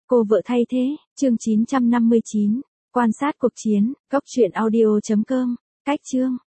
Cô vợ thay thế, chương 959. Quan sát cuộc chiến, góc truyện audio.com. Cách chương.